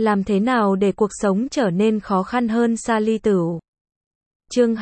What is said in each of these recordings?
Làm thế nào để cuộc sống trở nên khó khăn hơn Sally Tửu? Chương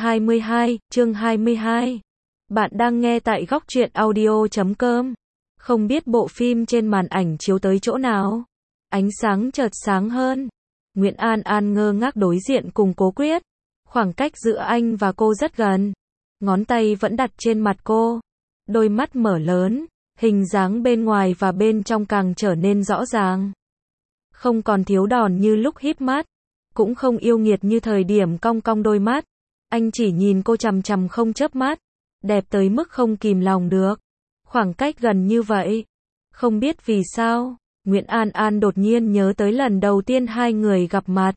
22. Bạn đang nghe tại góc truyện audio.com. Không biết bộ phim trên màn ảnh chiếu tới chỗ nào? Ánh sáng chợt sáng hơn. Nguyễn An An ngơ ngác đối diện cùng Cố Quyết. Khoảng cách giữa anh và cô rất gần. Ngón tay vẫn đặt trên mặt cô. Đôi mắt mở lớn, hình dáng bên ngoài và bên trong càng trở nên rõ ràng. Không còn thiếu đòn như lúc híp mắt, cũng không yêu nghiệt như thời điểm cong cong đôi mắt. Anh chỉ nhìn cô chằm chằm không chớp mắt, đẹp tới mức không kìm lòng được. Khoảng cách gần như vậy, không biết vì sao, Nguyễn An An đột nhiên nhớ tới lần đầu tiên hai người gặp mặt.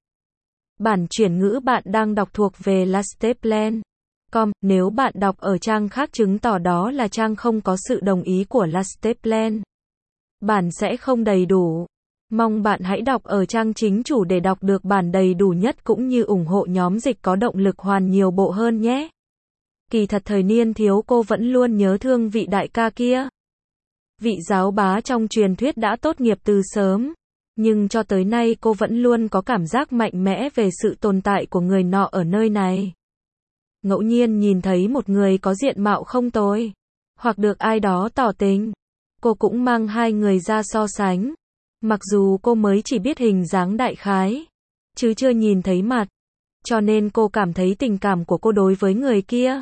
Bản chuyển ngữ bạn đang đọc thuộc về Lasteplan.com, nếu bạn đọc ở trang khác chứng tỏ đó là trang không có sự đồng ý của Lasteplan. Bản sẽ không đầy đủ. Mong bạn hãy đọc ở trang chính chủ để đọc được bản đầy đủ nhất cũng như ủng hộ nhóm dịch có động lực hoàn nhiều bộ hơn nhé. Kỳ thật thời niên thiếu cô vẫn luôn nhớ thương vị đại ca kia. Vị giáo bá trong truyền thuyết đã tốt nghiệp từ sớm. Nhưng cho tới nay cô vẫn luôn có cảm giác mạnh mẽ về sự tồn tại của người nọ ở nơi này. Ngẫu nhiên nhìn thấy một người có diện mạo không tồi, hoặc được ai đó tỏ tình, cô cũng mang hai người ra so sánh. Mặc dù cô mới chỉ biết hình dáng đại khái, chứ chưa nhìn thấy mặt, cho nên cô cảm thấy tình cảm của cô đối với người kia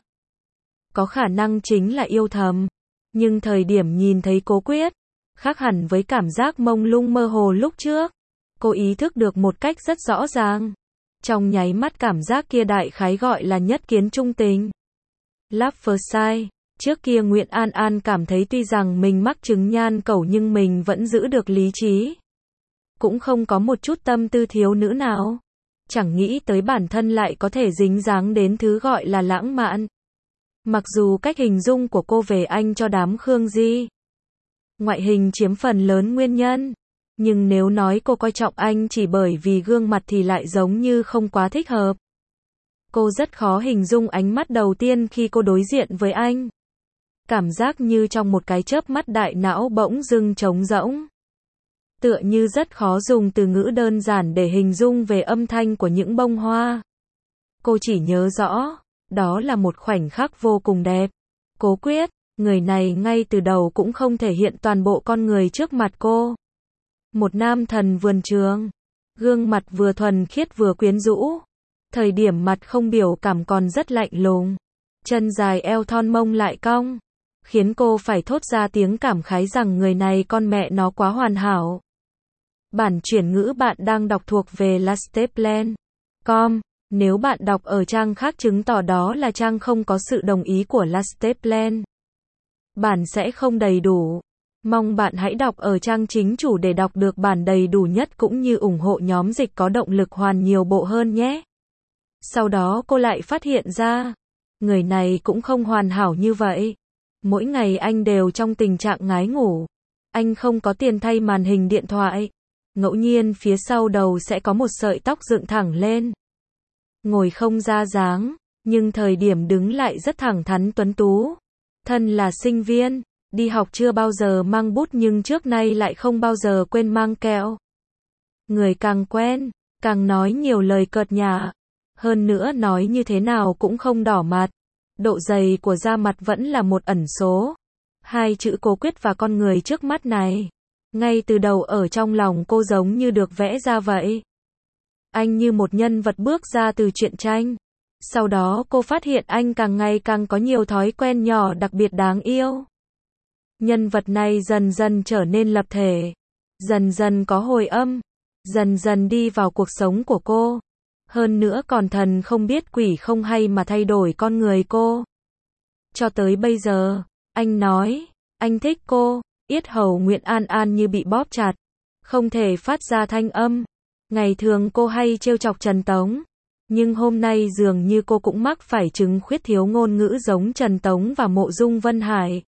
có khả năng chính là yêu thầm. Nhưng thời điểm nhìn thấy Cố Quyết, khác hẳn với cảm giác mông lung mơ hồ lúc trước. Cô ý thức được một cách rất rõ ràng. Trong nháy mắt cảm giác kia đại khái gọi là nhất kiến trung tình. Love first sight. Trước kia Nguyễn An An cảm thấy tuy rằng mình mắc chứng nhan cẩu nhưng mình vẫn giữ được lý trí. Cũng không có một chút tâm tư thiếu nữ nào. Chẳng nghĩ tới bản thân lại có thể dính dáng đến thứ gọi là lãng mạn. Mặc dù cách hình dung của cô về anh cho đám Khương Di, ngoại hình chiếm phần lớn nguyên nhân. Nhưng nếu nói cô coi trọng anh chỉ bởi vì gương mặt thì lại giống như không quá thích hợp. Cô rất khó hình dung ánh mắt đầu tiên khi cô đối diện với anh. Cảm giác như trong một cái chớp mắt đại não bỗng dưng trống rỗng. Tựa như rất khó dùng từ ngữ đơn giản để hình dung về âm thanh của những bông hoa. Cô chỉ nhớ rõ, đó là một khoảnh khắc vô cùng đẹp. Cố Quyết, người này ngay từ đầu cũng không thể hiện toàn bộ con người trước mặt cô. Một nam thần vườn trường, gương mặt vừa thuần khiết vừa quyến rũ. Thời điểm mặt không biểu cảm còn rất lạnh lùng. Chân dài eo thon mông lại cong, khiến cô phải thốt ra tiếng cảm khái rằng người này con mẹ nó quá hoàn hảo. Bản chuyển ngữ bạn đang đọc thuộc về Lasteplan.com. Nếu bạn đọc ở trang khác chứng tỏ đó là trang không có sự đồng ý của Lasteplan. Bản sẽ không đầy đủ. Mong bạn hãy đọc ở trang chính chủ để đọc được bản đầy đủ nhất cũng như ủng hộ nhóm dịch có động lực hoàn nhiều bộ hơn nhé. Sau đó cô lại phát hiện ra, người này cũng không hoàn hảo như vậy. Mỗi ngày anh đều trong tình trạng ngái ngủ. Anh không có tiền thay màn hình điện thoại. Ngẫu nhiên phía sau đầu sẽ có một sợi tóc dựng thẳng lên. Ngồi không ra dáng, nhưng thời điểm đứng lại rất thẳng thắn tuấn tú. Thân là sinh viên, đi học chưa bao giờ mang bút nhưng trước nay lại không bao giờ quên mang kẹo. Người càng quen, càng nói nhiều lời cợt nhả. Hơn nữa nói như thế nào cũng không đỏ mặt. Độ dày của da mặt vẫn là một ẩn số. Hai chữ Cố Quyết và con người trước mắt này, ngay từ đầu ở trong lòng cô giống như được vẽ ra vậy. Anh như một nhân vật bước ra từ truyện tranh. Sau đó cô phát hiện anh càng ngày càng có nhiều thói quen nhỏ đặc biệt đáng yêu. Nhân vật này dần dần trở nên lập thể, dần dần có hồi âm, dần dần đi vào cuộc sống của cô. Hơn nữa còn thần không biết quỷ không hay mà thay đổi con người cô. Cho tới bây giờ, anh nói, anh thích cô, yết hầu Nguyễn An An như bị bóp chặt, không thể phát ra thanh âm. Ngày thường cô hay trêu chọc Trần Tống, nhưng hôm nay dường như cô cũng mắc phải chứng khuyết thiếu ngôn ngữ giống Trần Tống và Mộ Dung Vân Hải.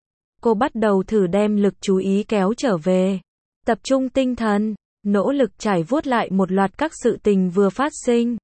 Cô bắt đầu thử đem lực chú ý kéo trở về, tập trung tinh thần, nỗ lực trải vuốt lại một loạt các sự tình vừa phát sinh.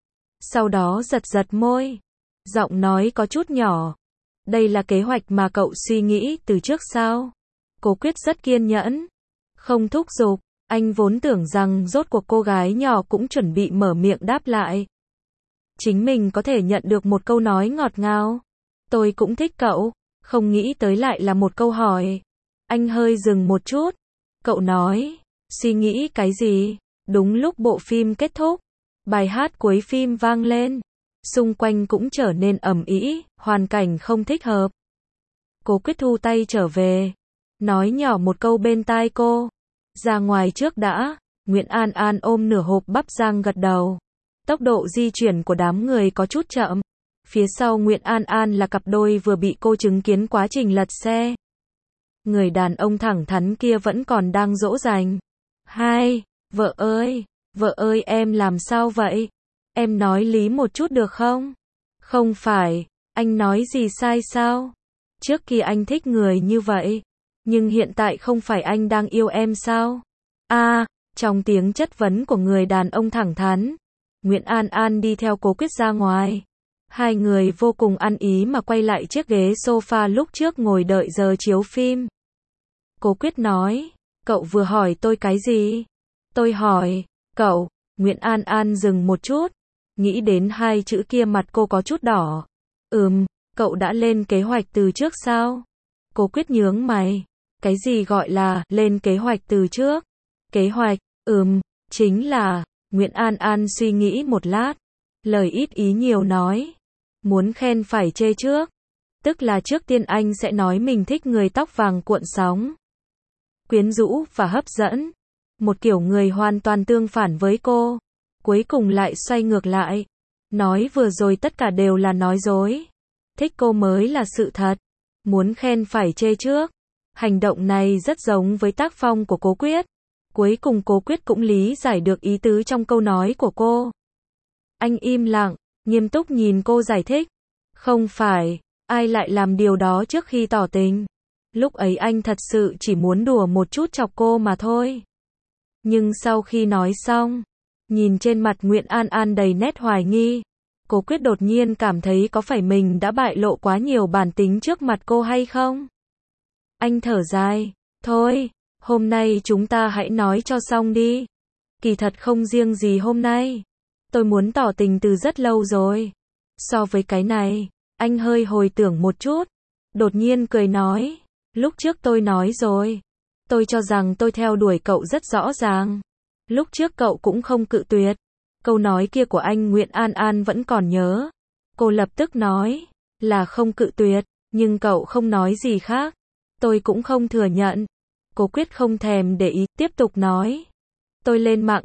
Sau đó giật giật môi, giọng nói có chút nhỏ. Đây là kế hoạch mà cậu suy nghĩ từ trước sao? Cố Quyết rất kiên nhẫn, không thúc giục, Anh vốn tưởng rằng rốt cuộc cô gái nhỏ cũng chuẩn bị mở miệng đáp lại. Chính mình có thể nhận được một câu nói ngọt ngào. Tôi cũng thích cậu. Không nghĩ tới lại là một câu hỏi. Anh hơi dừng một chút. Cậu nói, suy nghĩ cái gì? Đúng lúc bộ phim kết thúc, bài hát cuối phim vang lên. Xung quanh cũng trở nên ầm ĩ, hoàn cảnh không thích hợp. Cố Quyết thu tay trở về, nói nhỏ một câu bên tai cô. Ra ngoài trước đã. Nguyễn An An ôm nửa hộp bắp rang gật đầu. Tốc độ di chuyển của đám người có chút chậm. Phía sau Nguyễn An An là cặp đôi vừa bị cô chứng kiến quá trình lật xe. Người đàn ông thẳng thắn kia vẫn còn đang dỗ dành. Hai, vợ ơi em làm sao vậy? Em nói lý một chút được không? Không phải, anh nói gì sai sao? Trước kia anh thích người như vậy, nhưng hiện tại không phải anh đang yêu em sao? Trong tiếng chất vấn của người đàn ông thẳng thắn, Nguyễn An An đi theo Cố Quyết ra ngoài. Hai người vô cùng ăn ý mà quay lại chiếc ghế sofa lúc trước ngồi đợi giờ chiếu phim. Cố Quyết nói, cậu vừa hỏi tôi cái gì? Tôi hỏi, cậu. Nguyễn An An dừng một chút, nghĩ đến hai chữ kia mặt cô có chút đỏ. Cậu đã lên kế hoạch từ trước sao? Cố Quyết nhướng mày. Cái gì gọi là lên kế hoạch từ trước? Kế hoạch, chính là, Nguyễn An An suy nghĩ một lát, lời ít ý nhiều nói. Muốn khen phải chê trước. Tức là trước tiên anh sẽ nói mình thích người tóc vàng cuộn sóng, quyến rũ và hấp dẫn. Một kiểu người hoàn toàn tương phản với cô. Cuối cùng lại xoay ngược lại. Nói vừa rồi tất cả đều là nói dối. Thích cô mới là sự thật. Muốn khen phải chê trước. Hành động này rất giống với tác phong của Cố Quyết. Cuối cùng Cố Quyết cũng lý giải được ý tứ trong câu nói của cô. Anh im lặng, nghiêm túc nhìn cô giải thích. Không phải, ai lại làm điều đó trước khi tỏ tình. Lúc ấy anh thật sự chỉ muốn đùa một chút chọc cô mà thôi. Nhưng sau khi nói xong, nhìn trên mặt Nguyễn An An đầy nét hoài nghi, Cố Quyết đột nhiên cảm thấy có phải mình đã bại lộ quá nhiều bản tính trước mặt cô hay không? Anh thở dài, thôi, hôm nay chúng ta hãy nói cho xong đi. Kỳ thật không riêng gì hôm nay. Tôi muốn tỏ tình từ rất lâu rồi. So với cái này, anh hơi hồi tưởng một chút. Đột nhiên cười nói, lúc trước tôi nói rồi. Tôi cho rằng tôi theo đuổi cậu rất rõ ràng. Lúc trước cậu cũng không cự tuyệt. Câu nói kia của anh Nguyễn An An vẫn còn nhớ. Cô lập tức nói, là không cự tuyệt, nhưng cậu không nói gì khác. Tôi cũng không thừa nhận. Cố Quyết không thèm để ý, tiếp tục nói. Tôi lên mạng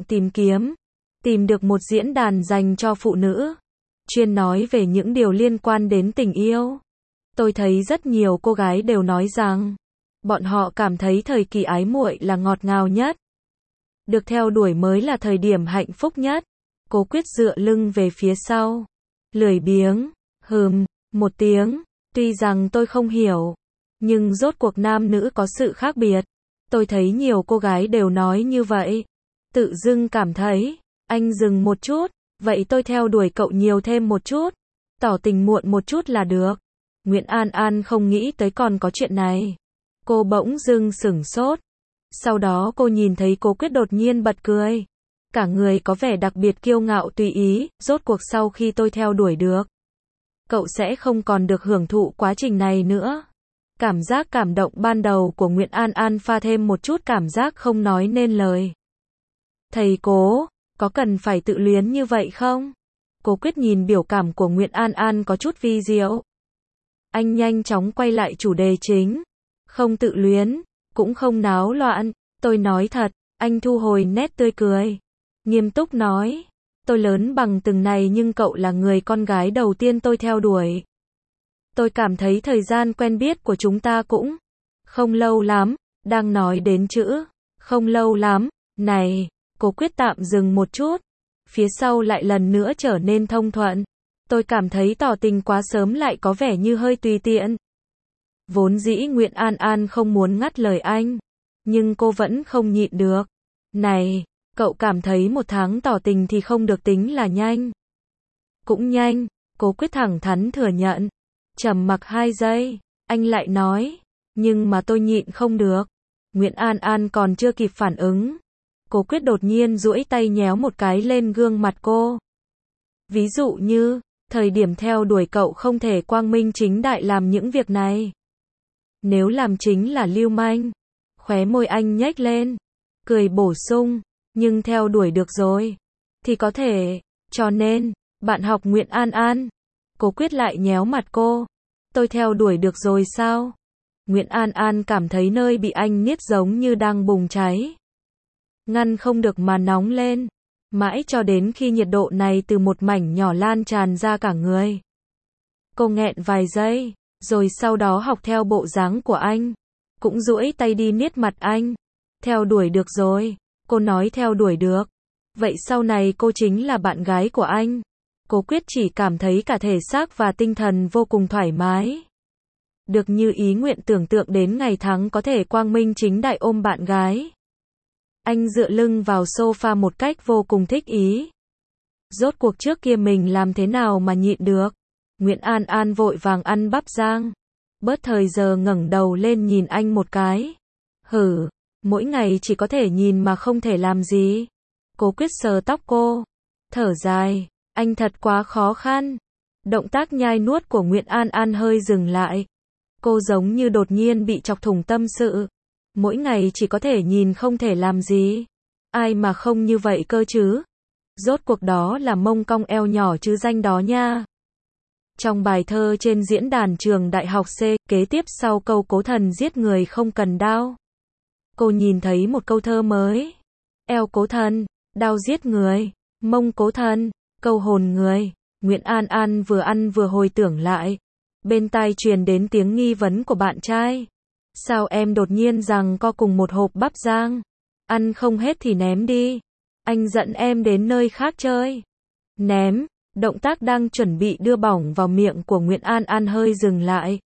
tìm được một diễn đàn dành cho phụ nữ, chuyên nói về những điều liên quan đến tình yêu. Tôi thấy rất nhiều cô gái đều nói rằng, bọn họ cảm thấy thời kỳ ái muội là ngọt ngào nhất. Được theo đuổi mới là thời điểm hạnh phúc nhất. Cố Quyết dựa lưng về phía sau, lười biếng, một tiếng, tuy rằng tôi không hiểu, nhưng rốt cuộc nam nữ có sự khác biệt. Tôi thấy nhiều cô gái đều nói như vậy. Tự dưng cảm thấy, anh dừng một chút, vậy tôi theo đuổi cậu nhiều thêm một chút, tỏ tình muộn một chút là được. Nguyễn An An không nghĩ tới còn có chuyện này. Cô bỗng dưng sửng sốt. Sau đó cô nhìn thấy Cố Quyết đột nhiên bật cười. Cả người có vẻ đặc biệt kiêu ngạo tùy ý, rốt cuộc sau khi tôi theo đuổi được, cậu sẽ không còn được hưởng thụ quá trình này nữa. Cảm giác cảm động ban đầu của Nguyễn An An pha thêm một chút cảm giác không nói nên lời. Thầy Cố, có cần phải tự luyến như vậy không? Cố Quyết nhìn biểu cảm của Nguyễn An An có chút vi diệu. Anh nhanh chóng quay lại chủ đề chính. Không tự luyến, cũng không náo loạn, tôi nói thật. Anh thu hồi nét tươi cười, nghiêm túc nói, tôi lớn bằng từng này nhưng cậu là người con gái đầu tiên tôi theo đuổi. Tôi cảm thấy thời gian quen biết của chúng ta cũng không lâu lắm. Đang nói đến chữ không lâu lắm này, Cố Quyết tạm dừng một chút, phía sau lại lần nữa trở nên thông thuận. Tôi cảm thấy tỏ tình quá sớm lại có vẻ như hơi tùy tiện. Vốn dĩ Nguyễn An An không muốn ngắt lời anh, nhưng cô vẫn không nhịn được. Này, cậu cảm thấy một tháng tỏ tình thì không được tính là nhanh. Cũng nhanh, Cố Quyết thẳng thắn thừa nhận. Trầm mặc 2 giây, anh lại nói, nhưng mà tôi nhịn không được. Nguyễn An An còn chưa kịp phản ứng, Cố Quyết đột nhiên duỗi tay nhéo một cái lên gương mặt cô. Ví dụ như, thời điểm theo đuổi cậu không thể quang minh chính đại làm những việc này. Nếu làm chính là lưu manh. Khóe môi anh nhếch lên, cười bổ sung, nhưng theo đuổi được rồi, thì có thể, cho nên, bạn học Nguyễn An An. Cố Quyết lại nhéo mặt cô. Tôi theo đuổi được rồi sao? Nguyễn An An cảm thấy nơi bị anh niết giống như đang bùng cháy. Ngăn không được mà nóng lên. Mãi cho đến khi nhiệt độ này từ một mảnh nhỏ lan tràn ra cả người. Cô nghẹn vài giây, rồi sau đó học theo bộ dáng của anh. Cũng duỗi tay đi niết mặt anh. Theo đuổi được rồi. Cô nói theo đuổi được. Vậy sau này cô chính là bạn gái của anh. Cố Quyết chỉ cảm thấy cả thể xác và tinh thần vô cùng thoải mái. Được như ý nguyện tưởng tượng đến ngày tháng có thể quang minh chính đại ôm bạn gái. Anh dựa lưng vào sofa một cách vô cùng thích ý. Rốt cuộc trước kia mình làm thế nào mà nhịn được. Nguyễn An An vội vàng ăn bắp rang. Bớt thời giờ ngẩng đầu lên nhìn anh một cái. Hử, mỗi ngày chỉ có thể nhìn mà không thể làm gì. Cố Quyết sờ tóc cô. Thở dài, anh thật quá khó khăn. Động tác nhai nuốt của Nguyễn An An hơi dừng lại. Cô giống như đột nhiên bị chọc thủng tâm sự. Mỗi ngày chỉ có thể nhìn không thể làm gì. Ai mà không như vậy cơ chứ? Rốt cuộc đó là mông cong eo nhỏ chứ danh đó nha. Trong bài thơ trên diễn đàn trường đại học C, kế tiếp sau câu cố thần giết người không cần đao. Cô nhìn thấy một câu thơ mới. Eo cố thần, đao giết người, mông cố thần, câu hồn người. Nguyễn An An vừa ăn vừa hồi tưởng lại. Bên tai truyền đến tiếng nghi vấn của bạn trai. Sao em đột nhiên rằng co cùng một hộp bắp rang? Ăn không hết thì ném đi. Anh dẫn em đến nơi khác chơi. Ném, động tác đang chuẩn bị đưa bỏng vào miệng của Nguyễn An An hơi dừng lại.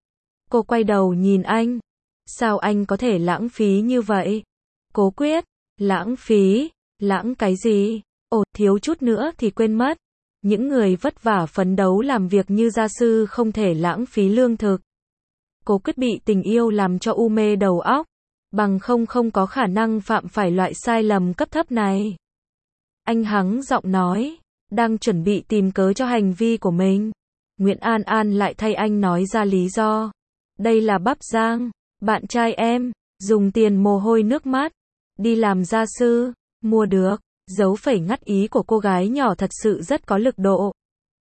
Cô quay đầu nhìn anh. Sao anh có thể lãng phí như vậy? Cố Quyết, lãng phí, lãng cái gì? Ồ, thiếu chút nữa thì quên mất. Những người vất vả phấn đấu làm việc như gia sư không thể lãng phí lương thực. Cố Quyết bị tình yêu làm cho u mê đầu óc, bằng không có khả năng phạm phải loại sai lầm cấp thấp này. Anh hắng giọng nói, đang chuẩn bị tìm cớ cho hành vi của mình. Nguyễn An An lại thay anh nói ra lý do. Đây là bắp rang, bạn trai em, dùng tiền mồ hôi nước mắt, đi làm gia sư, mua được. Dấu phẩy ngắt ý của cô gái nhỏ thật sự rất có lực độ.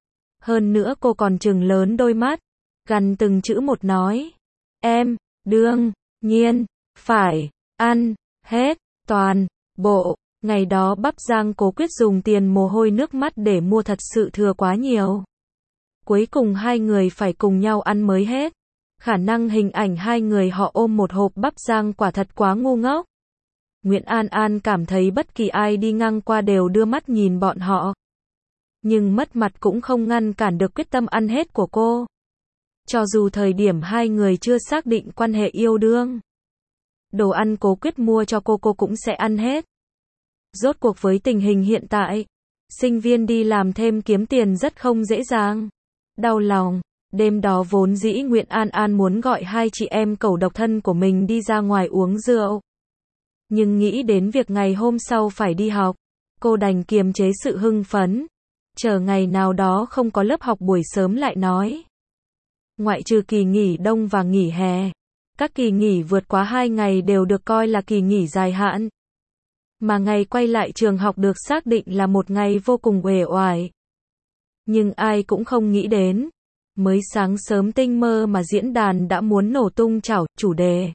Hơn nữa cô còn trừng lớn đôi mắt, gằn từng chữ một nói. Em, đương nhiên, phải, ăn, hết, toàn, bộ. Ngày đó bắp rang Cố Quyết dùng tiền mồ hôi nước mắt để mua thật sự thừa quá nhiều. Cuối cùng hai người phải cùng nhau ăn mới hết. Khả năng hình ảnh hai người họ ôm một hộp bắp rang quả thật quá ngu ngốc. Nguyễn An An cảm thấy bất kỳ ai đi ngang qua đều đưa mắt nhìn bọn họ. Nhưng mất mặt cũng không ngăn cản được quyết tâm ăn hết của cô. Cho dù thời điểm hai người chưa xác định quan hệ yêu đương. Đồ ăn Cố Quyết mua cho cô cũng sẽ ăn hết. Rốt cuộc với tình hình hiện tại, sinh viên đi làm thêm kiếm tiền rất không dễ dàng. Đau lòng, đêm đó vốn dĩ Nguyễn An An muốn gọi hai chị em cẩu độc thân của mình đi ra ngoài uống rượu. Nhưng nghĩ đến việc ngày hôm sau phải đi học, cô đành kiềm chế sự hưng phấn. Chờ ngày nào đó không có lớp học buổi sớm lại nói. Ngoại trừ kỳ nghỉ đông và nghỉ hè, các kỳ nghỉ vượt quá 2 ngày đều được coi là kỳ nghỉ dài hạn. Mà ngày quay lại trường học được xác định là một ngày vô cùng uể oải. Nhưng ai cũng không nghĩ đến. Mới sáng sớm tinh mơ mà diễn đàn đã muốn nổ tung chủ đề.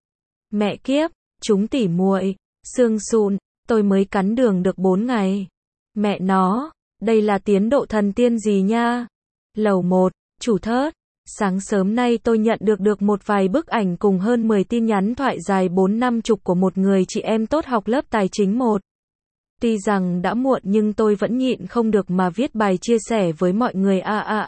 Mẹ kiếp, chúng tỉ muội, xương sụn, tôi mới cắn đường được 4 ngày. Mẹ nó, đây là tiến độ thần tiên gì nha? Lầu 1, chủ thớt. Sáng sớm nay tôi nhận được một vài bức ảnh cùng hơn 10 tin nhắn thoại dài 4-50 của một người chị em tốt học lớp tài chính 1. Tuy rằng đã muộn nhưng tôi vẫn nhịn không được mà viết bài chia sẻ với mọi người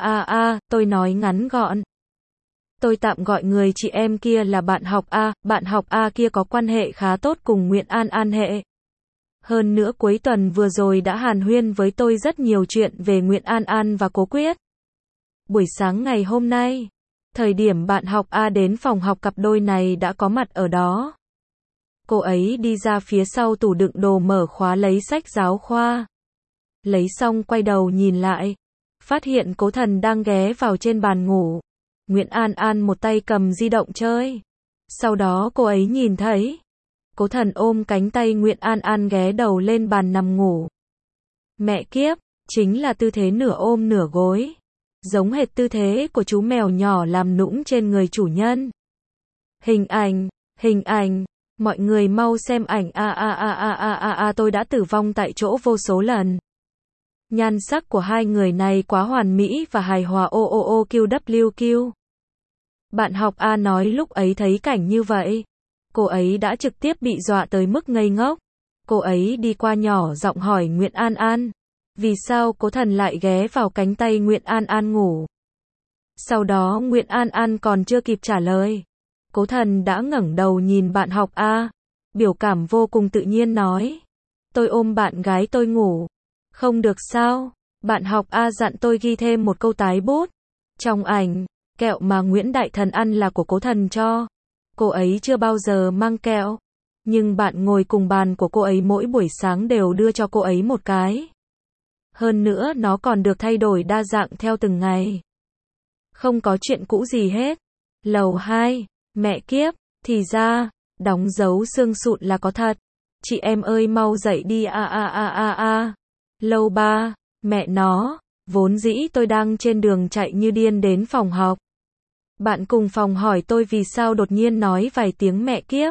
tôi nói ngắn gọn. Tôi tạm gọi người chị em kia là bạn học A kia có quan hệ khá tốt cùng Nguyễn An An hệ. Hơn nữa cuối tuần vừa rồi đã hàn huyên với tôi rất nhiều chuyện về Nguyễn An An và Cố Quyết. Buổi sáng ngày hôm nay, thời điểm bạn học A đến phòng học cặp đôi này đã có mặt ở đó. Cô ấy đi ra phía sau tủ đựng đồ mở khóa lấy sách giáo khoa. Lấy xong quay đầu nhìn lại. Phát hiện Cố Thần đang ghé vào trên bàn ngủ. Nguyễn An An một tay cầm di động chơi. Sau đó cô ấy nhìn thấy. Cố Thần ôm cánh tay Nguyễn An An ghé đầu lên bàn nằm ngủ. Mẹ kiếp, chính là tư thế nửa ôm nửa gối. Giống hệt tư thế của chú mèo nhỏ làm nũng trên người chủ nhân. Hình ảnh, mọi người mau xem ảnh tôi đã tử vong tại chỗ vô số lần. Nhan sắc của hai người này quá hoàn mỹ và hài hòa QWQ. Bạn học A nói lúc ấy thấy cảnh như vậy, cô ấy đã trực tiếp bị dọa tới mức ngây ngốc. Cô ấy đi qua nhỏ giọng hỏi Nguyễn An An, vì sao Cố Thần lại ghé vào cánh tay Nguyễn An An ngủ. Sau đó Nguyễn An An còn chưa kịp trả lời, Cố Thần đã ngẩng đầu nhìn bạn học A, biểu cảm vô cùng tự nhiên nói, tôi ôm bạn gái tôi ngủ. Không được sao? Bạn học A dặn tôi ghi thêm một câu tái bút. Trong ảnh, kẹo mà Nguyễn Đại Thần ăn là của Cố Thần cho. Cô ấy chưa bao giờ mang kẹo. Nhưng bạn ngồi cùng bàn của cô ấy mỗi buổi sáng đều đưa cho cô ấy một cái. Hơn nữa nó còn được thay đổi đa dạng theo từng ngày. Không có chuyện cũ gì hết. Lầu 2, mẹ kiếp, thì ra, đóng dấu xương sụn là có thật. Chị em ơi mau dậy đi Lầu 3, mẹ nó, vốn dĩ tôi đang trên đường chạy như điên đến phòng học. Bạn cùng phòng hỏi tôi vì sao đột nhiên nói vài tiếng mẹ kiếp.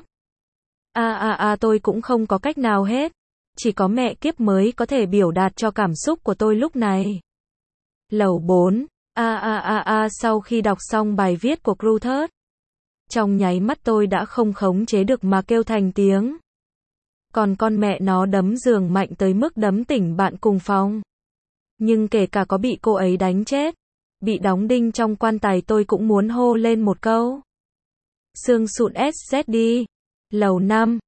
Tôi cũng không có cách nào hết. Chỉ có mẹ kiếp mới có thể biểu đạt cho cảm xúc của tôi lúc này. Lầu 4, sau khi đọc xong bài viết của Cruthers, trong nháy mắt tôi đã không khống chế được mà kêu thành tiếng. Còn con mẹ nó đấm giường mạnh tới mức đấm tỉnh bạn cùng phòng. Nhưng kể cả có bị cô ấy đánh chết, bị đóng đinh trong quan tài tôi cũng muốn hô lên một câu. Xương sụn SZD. Lầu 5,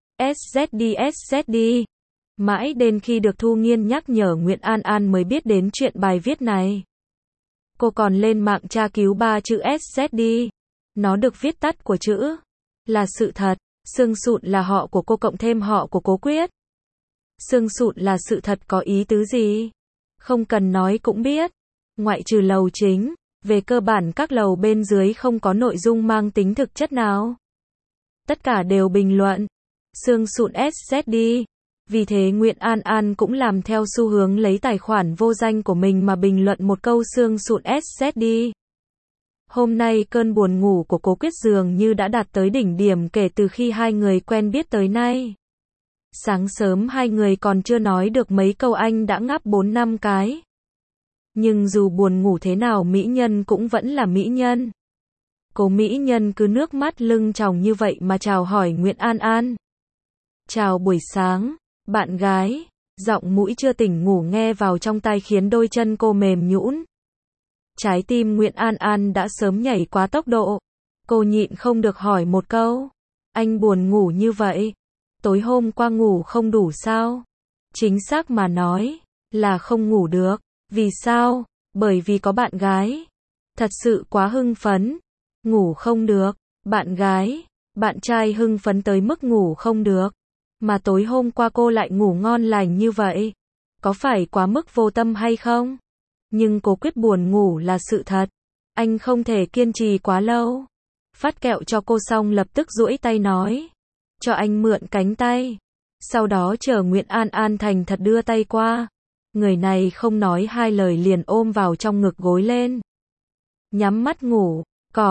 SZD. Mãi đến khi được Thu Nghiên nhắc nhở Nguyễn An An mới biết đến chuyện bài viết này. Cô còn lên mạng tra cứu 3 chữ SZD. Nó được viết tắt của chữ là sự thật. Xương sụn là họ của cô cộng thêm họ của Cố Quyết. Xương sụn là sự thật có ý tứ gì? Không cần nói cũng biết. Ngoại trừ lầu chính, về cơ bản các lầu bên dưới không có nội dung mang tính thực chất nào. Tất cả đều bình luận. Xương sụn SZD. Vì thế Nguyễn An An cũng làm theo xu hướng lấy tài khoản vô danh của mình mà bình luận một câu xương sụn SZD. Hôm nay cơn buồn ngủ của Cố Quyết dường như đã đạt tới đỉnh điểm kể từ khi hai người quen biết tới nay. Sáng sớm hai người còn chưa nói được mấy câu anh đã ngáp 4-5 cái. Nhưng dù buồn ngủ thế nào mỹ nhân cũng vẫn là mỹ nhân. Cố mỹ nhân cứ nước mắt lưng tròng như vậy mà chào hỏi Nguyễn An An. Chào buổi sáng, bạn gái. Giọng mũi chưa tỉnh ngủ nghe vào trong tai khiến đôi chân cô mềm nhũn. Trái tim Nguyễn An An đã sớm nhảy quá tốc độ. Cô nhịn không được hỏi một câu. Anh buồn ngủ như vậy? Tối hôm qua ngủ không đủ sao? Chính xác mà nói, là không ngủ được. Vì sao? Bởi vì có bạn gái. Thật sự quá hưng phấn. Ngủ không được. Bạn gái, bạn trai hưng phấn tới mức ngủ không được. Mà tối hôm qua cô lại ngủ ngon lành như vậy. Có phải quá mức vô tâm hay không? Nhưng Cố Quyết buồn ngủ là sự thật. Anh không thể kiên trì quá lâu. Phát kẹo cho cô xong lập tức duỗi tay nói. Cho anh mượn cánh tay. Sau đó chờ Nguyễn An An thành thật đưa tay qua. Người này không nói hai lời liền ôm vào trong ngực gối lên. Nhắm mắt ngủ.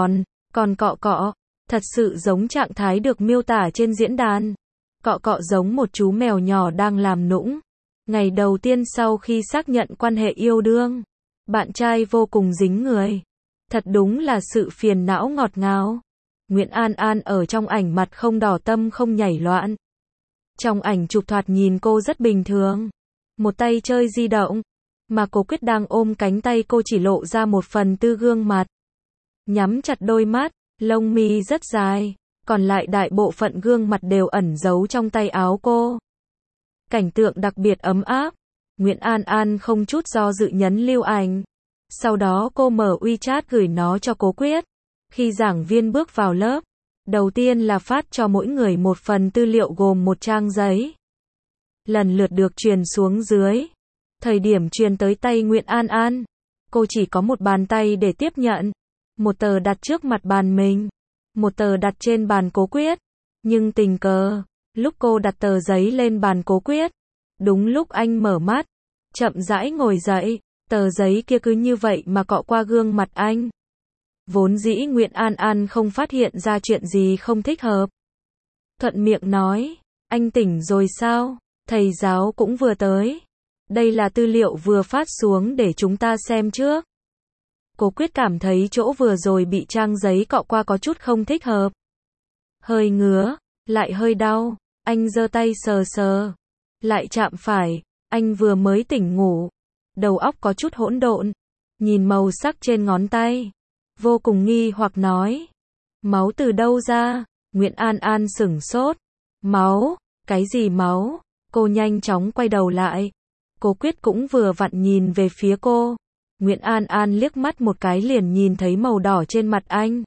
Còn cọ. Thật sự giống trạng thái được miêu tả trên diễn đàn. Cọ giống một chú mèo nhỏ đang làm nũng. Ngày đầu tiên sau khi xác nhận quan hệ yêu đương, bạn trai vô cùng dính người. Thật đúng là sự phiền não ngọt ngào. Nguyễn An An ở trong ảnh mặt không đỏ tâm không nhảy loạn. Trong ảnh chụp thoạt nhìn cô rất bình thường. Một tay chơi di động, mà Cố Quyết đang ôm cánh tay cô chỉ lộ ra 1/4 gương mặt. Nhắm chặt đôi mắt, lông mi rất dài, còn lại đại bộ phận gương mặt đều ẩn giấu trong tay áo cô. Cảnh tượng đặc biệt ấm áp. Nguyễn An An không chút do dự nhấn lưu ảnh. Sau đó cô mở WeChat gửi nó cho Cố Quyết. Khi giảng viên bước vào lớp, Đầu tiên là phát cho mỗi người một phần tư liệu gồm một trang giấy. Lần lượt được truyền xuống dưới. Thời điểm truyền tới tay Nguyễn An An, cô chỉ có một bàn tay để tiếp nhận. Một tờ đặt trước mặt bàn mình, một tờ đặt trên bàn Cố Quyết. Nhưng tình cờ, lúc cô đặt tờ giấy lên bàn Cố Quyết, đúng lúc anh mở mắt, chậm rãi ngồi dậy, tờ giấy kia cứ như vậy mà cọ qua gương mặt anh. Vốn dĩ Nguyễn An An không phát hiện ra chuyện gì không thích hợp. Thuận miệng nói, anh tỉnh rồi sao? Thầy giáo cũng vừa tới. Đây là tư liệu vừa phát xuống để chúng ta xem trước. Cố Quyết cảm thấy chỗ vừa rồi bị trang giấy cọ qua có chút không thích hợp. Hơi ngứa, lại hơi đau, anh giơ tay sờ sờ. Lại chạm phải, anh vừa mới tỉnh ngủ. Đầu óc có chút hỗn độn. Nhìn màu sắc trên ngón tay. Vô cùng nghi hoặc nói. Máu từ đâu ra? Nguyễn An An sửng sốt. Máu? Cái gì máu? Cô nhanh chóng quay đầu lại. Cố Quyết cũng vừa vặn nhìn về phía cô. Nguyễn An An liếc mắt một cái liền nhìn thấy màu đỏ trên mặt anh.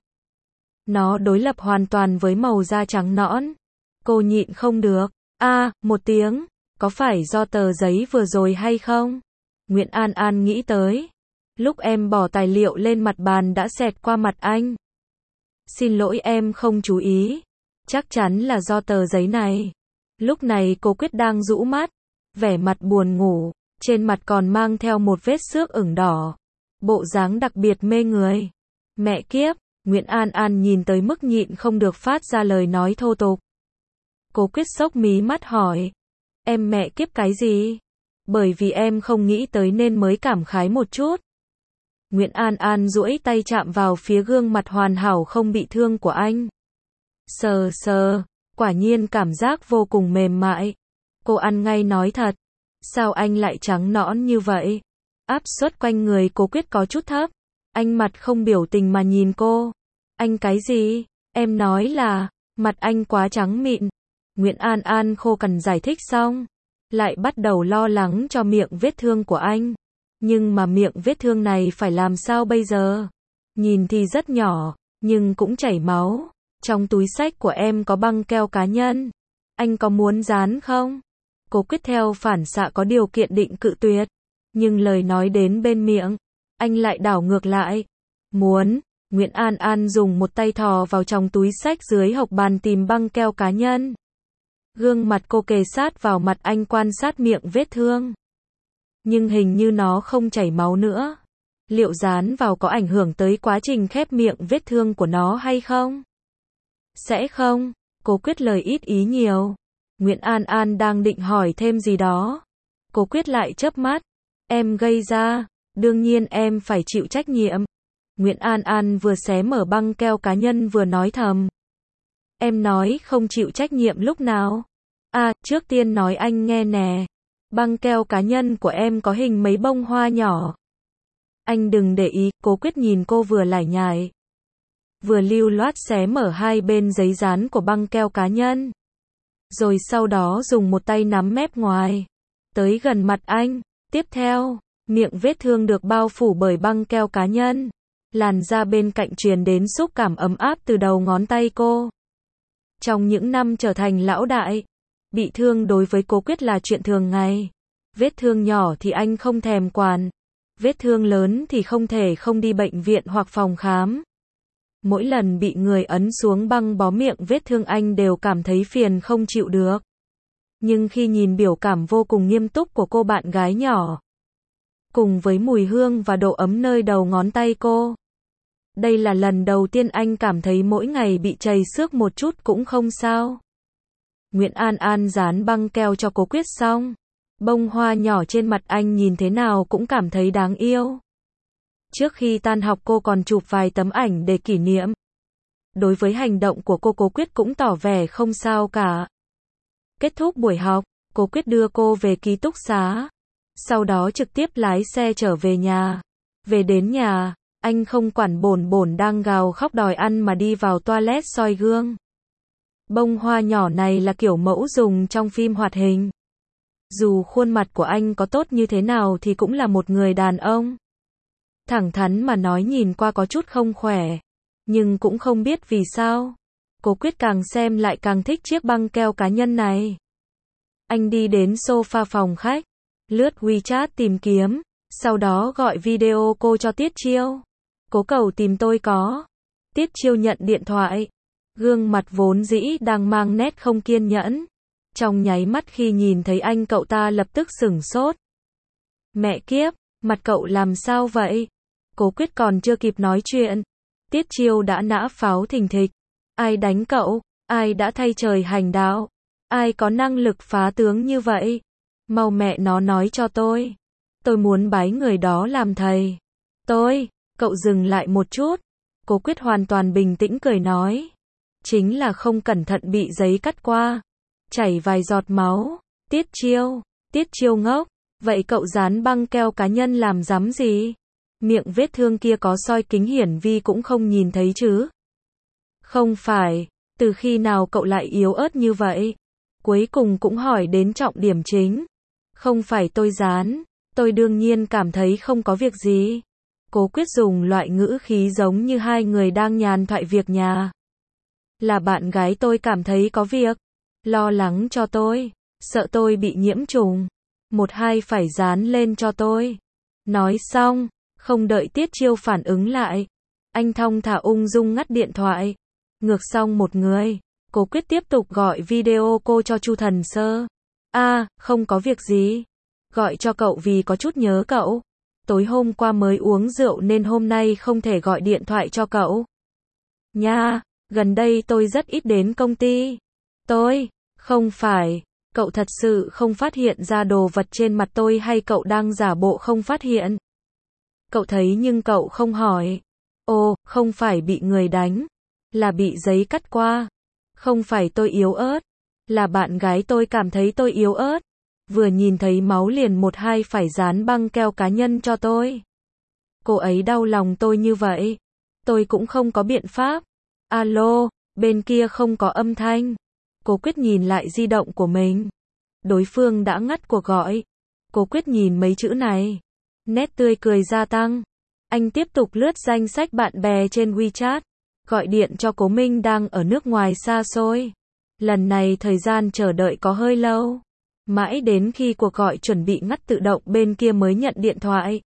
Nó đối lập hoàn toàn với màu da trắng nõn. Cô nhịn không được. Một tiếng. Có phải do tờ giấy vừa rồi hay không? Nguyễn An An nghĩ tới. Lúc em bỏ tài liệu lên mặt bàn đã xẹt qua mặt anh. Xin lỗi em không chú ý. Chắc chắn là do tờ giấy này. Lúc này Cố Quyết đang rũ mắt. Vẻ mặt buồn ngủ. Trên mặt còn mang theo một vết xước ửng đỏ. Bộ dáng đặc biệt mê người. Mẹ kiếp, Nguyễn An An nhìn tới mức nhịn không được phát ra lời nói thô tục. Cố Quyết xốc mí mắt hỏi. Em mẹ kiếp cái gì? Bởi vì em không nghĩ tới nên mới cảm khái một chút. Nguyễn An An duỗi tay chạm vào phía gương mặt hoàn hảo không bị thương của anh. Sờ sờ, quả nhiên cảm giác vô cùng mềm mại. Cô ăn ngay nói thật. Sao anh lại trắng nõn như vậy? Áp suất quanh người Cố Quyết có chút thấp. Anh mặt không biểu tình mà nhìn cô. Anh cái gì? Em nói là, mặt anh quá trắng mịn. Nguyễn An An khô cằn giải thích xong. Lại bắt đầu lo lắng cho miệng vết thương của anh. Nhưng mà miệng vết thương này phải làm sao bây giờ? Nhìn thì rất nhỏ, nhưng cũng chảy máu. Trong túi xách của em có băng keo cá nhân. Anh có muốn dán không? Cố Quyết theo phản xạ có điều kiện định cự tuyệt. Nhưng lời nói đến bên miệng, anh lại đảo ngược lại. Muốn. Nguyễn An An dùng một tay thò vào trong túi xách dưới hộc bàn tìm băng keo cá nhân. Gương mặt cô kề sát vào mặt anh quan sát miệng vết thương. Nhưng hình như nó không chảy máu nữa. Liệu dán vào có ảnh hưởng tới quá trình khép miệng vết thương của nó hay không? Sẽ không. Cố Quyết lời ít ý nhiều. Nguyễn An An đang định hỏi thêm gì đó. Cố Quyết lại chớp mắt. Em gây ra. Đương nhiên em phải chịu trách nhiệm. Nguyễn An An vừa xé mở băng keo cá nhân vừa nói thầm. Em nói không chịu trách nhiệm lúc nào? Trước tiên nói anh nghe nè. Băng keo cá nhân của em có hình mấy bông hoa nhỏ. Anh đừng để ý. Cố Quyết nhìn cô vừa lải nhải, vừa lưu loát xé mở hai bên giấy dán của băng keo cá nhân. Rồi sau đó dùng một tay nắm mép ngoài. Tới gần mặt anh. Tiếp theo, miệng vết thương được bao phủ bởi băng keo cá nhân. Làn da bên cạnh truyền đến xúc cảm ấm áp từ đầu ngón tay cô. Trong những năm trở thành lão đại, bị thương đối với Cố Quyết là chuyện thường ngày. Vết thương nhỏ thì anh không thèm quản. Vết thương lớn thì không thể không đi bệnh viện hoặc phòng khám. Mỗi lần bị người ấn xuống băng bó miệng vết thương anh đều cảm thấy phiền không chịu được. Nhưng khi nhìn biểu cảm vô cùng nghiêm túc của cô bạn gái nhỏ, cùng với mùi hương và độ ấm nơi đầu ngón tay cô, đây là lần đầu tiên anh cảm thấy mỗi ngày bị trầy xước một chút cũng không sao. Nguyễn An An dán băng keo cho Cố Quyết xong. Bông hoa nhỏ trên mặt anh nhìn thế nào cũng cảm thấy đáng yêu. Trước khi tan học cô còn chụp vài tấm ảnh để kỷ niệm. Đối với hành động của cô, Cố Quyết cũng tỏ vẻ không sao cả. Kết thúc buổi học, Cố Quyết đưa cô về ký túc xá. Sau đó trực tiếp lái xe trở về nhà. Về đến nhà, anh không quản bổn bổn đang gào khóc đòi ăn mà đi vào toilet soi gương. Bông hoa nhỏ này là kiểu mẫu dùng trong phim hoạt hình. Dù khuôn mặt của anh có tốt như thế nào thì cũng là một người đàn ông. Thẳng thắn mà nói nhìn qua có chút không khỏe. Nhưng cũng không biết vì sao. Cố Quyết càng xem lại càng thích chiếc băng keo cá nhân này. Anh đi đến sofa phòng khách, lướt WeChat tìm kiếm, sau đó gọi video cô cho Tiết Chiêu. Cố cầu tìm tôi có. Tiết Chiêu nhận điện thoại. Gương mặt vốn dĩ đang mang nét không kiên nhẫn. Trong nháy mắt khi nhìn thấy anh cậu ta lập tức sửng sốt. Mẹ kiếp, mặt cậu làm sao vậy? Cố Quyết còn chưa kịp nói chuyện. Tiết Chiêu đã nã pháo thình thịch. Ai đánh cậu? Ai đã thay trời hành đạo? Ai có năng lực phá tướng như vậy? Mau mẹ nó nói cho tôi. Tôi muốn bái người đó làm thầy. Cậu dừng lại một chút. Cố Quyết hoàn toàn bình tĩnh cười nói. Chính là không cẩn thận bị giấy cắt qua. Chảy vài giọt máu. Tiết Chiêu ngốc. Vậy cậu dán băng keo cá nhân làm rắm gì? Miệng vết thương kia có soi kính hiển vi cũng không nhìn thấy chứ? Không phải, từ khi nào cậu lại yếu ớt như vậy? Cuối cùng cũng hỏi đến trọng điểm chính. Không phải tôi dán, tôi đương nhiên cảm thấy không có việc gì. Cố Quyết dùng loại ngữ khí giống như hai người đang nhàn thoại việc nhà. Là bạn gái tôi cảm thấy có việc, lo lắng cho tôi, sợ tôi bị nhiễm trùng. Một hai phải dán lên cho tôi. Nói xong, không đợi Tiết Chiêu phản ứng lại. Anh thong thả ung dung ngắt điện thoại. Ngược xong một người, Cố Quyết tiếp tục gọi video cô cho Chu Thần Sơ. Không có việc gì. Gọi cho cậu vì có chút nhớ cậu. Tối hôm qua mới uống rượu nên hôm nay không thể gọi điện thoại cho cậu. Nha, gần đây tôi rất ít đến công ty. Không phải, cậu thật sự không phát hiện ra đồ vật trên mặt tôi hay cậu đang giả bộ không phát hiện? Cậu thấy nhưng cậu không hỏi. Ồ, không phải bị người đánh, là bị giấy cắt qua. Không phải tôi yếu ớt, là bạn gái tôi cảm thấy tôi yếu ớt. Vừa nhìn thấy máu liền một hai phải dán băng keo cá nhân cho tôi. Cô ấy đau lòng tôi như vậy. Tôi cũng không có biện pháp. Alo, bên kia không có âm thanh. Cố Quyết nhìn lại di động của mình. Đối phương đã ngắt cuộc gọi. Cố Quyết nhìn mấy chữ này. Nét tươi cười gia tăng. Anh tiếp tục lướt danh sách bạn bè trên WeChat. Gọi điện cho Cố Minh đang ở nước ngoài xa xôi. Lần này thời gian chờ đợi có hơi lâu. Mãi đến khi cuộc gọi chuẩn bị ngắt tự động bên kia mới nhận điện thoại.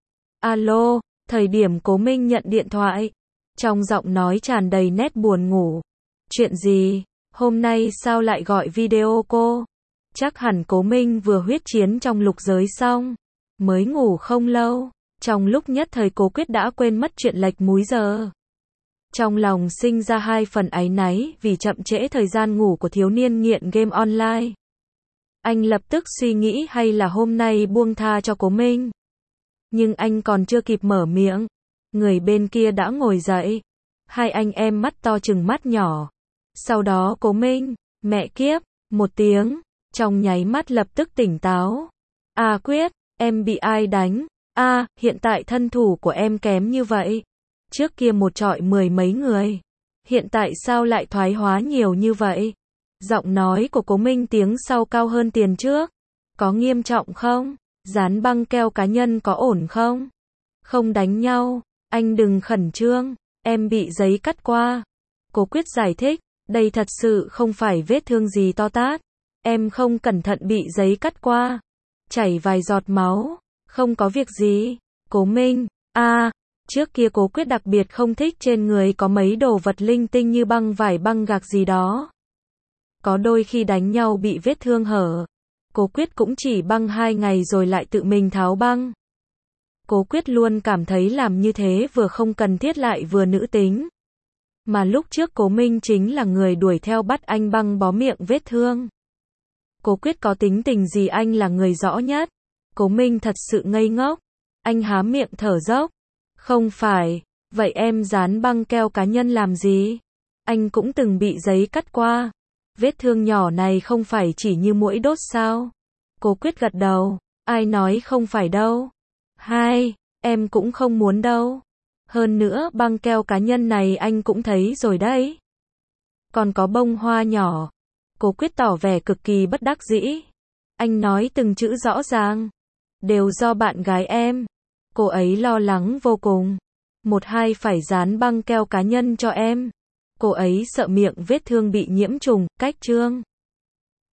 Alo, thời điểm Cố Minh nhận điện thoại. Trong giọng nói tràn đầy nét buồn ngủ. Chuyện gì? Hôm nay sao lại gọi video cô? Chắc hẳn Cố Minh vừa huyết chiến trong lục giới xong. Mới ngủ không lâu. Trong lúc nhất thời Cố Quyết đã quên mất chuyện lệch múi giờ. Trong lòng sinh ra hai phần áy náy vì chậm trễ thời gian ngủ của thiếu niên nghiện game online. Anh lập tức suy nghĩ hay là hôm nay buông tha cho Cố Minh. Nhưng anh còn chưa kịp mở miệng. Người bên kia đã ngồi dậy. Hai anh em mắt to chừng mắt nhỏ. Sau đó Cố Minh, mẹ kiếp, một tiếng. Trong nháy mắt lập tức tỉnh táo. Quyết, em bị ai đánh? Hiện tại thân thủ của em kém như vậy. Trước kia một trọi mười mấy người. Hiện tại sao lại thoái hóa nhiều như vậy? Giọng nói của Cố Minh tiếng sau cao hơn tiền trước. Có nghiêm trọng không? Dán băng keo cá nhân có ổn không? Không đánh nhau, anh đừng khẩn trương, em bị giấy cắt qua. Cố Quyết giải thích, đây thật sự không phải vết thương gì to tát. Em không cẩn thận bị giấy cắt qua. Chảy vài giọt máu, không có việc gì. Cố Minh, trước kia Cố Quyết đặc biệt không thích trên người có mấy đồ vật linh tinh như băng vải băng gạc gì đó. Có đôi khi đánh nhau bị vết thương hở. Cố Quyết cũng chỉ băng 2 ngày rồi lại tự mình tháo băng. Cố Quyết luôn cảm thấy làm như thế vừa không cần thiết lại vừa nữ tính. Mà lúc trước Cố Minh chính là người đuổi theo bắt anh băng bó miệng vết thương. Cố Quyết có tính tình gì anh là người rõ nhất. Cố Minh thật sự ngây ngốc. Anh há miệng thở dốc. Không phải, vậy em dán băng keo cá nhân làm gì? Anh cũng từng bị giấy cắt qua. Vết thương nhỏ này không phải chỉ như muỗi đốt sao? Cố Quyết gật đầu. Ai nói không phải đâu. Em cũng không muốn đâu. Hơn nữa băng keo cá nhân này anh cũng thấy rồi đấy. Còn có bông hoa nhỏ. Cố Quyết tỏ vẻ cực kỳ bất đắc dĩ. Anh nói từng chữ rõ ràng. Đều do bạn gái em. Cô ấy lo lắng vô cùng. Một hai phải dán băng keo cá nhân cho em. Cô ấy sợ miệng vết thương bị nhiễm trùng, cách trương.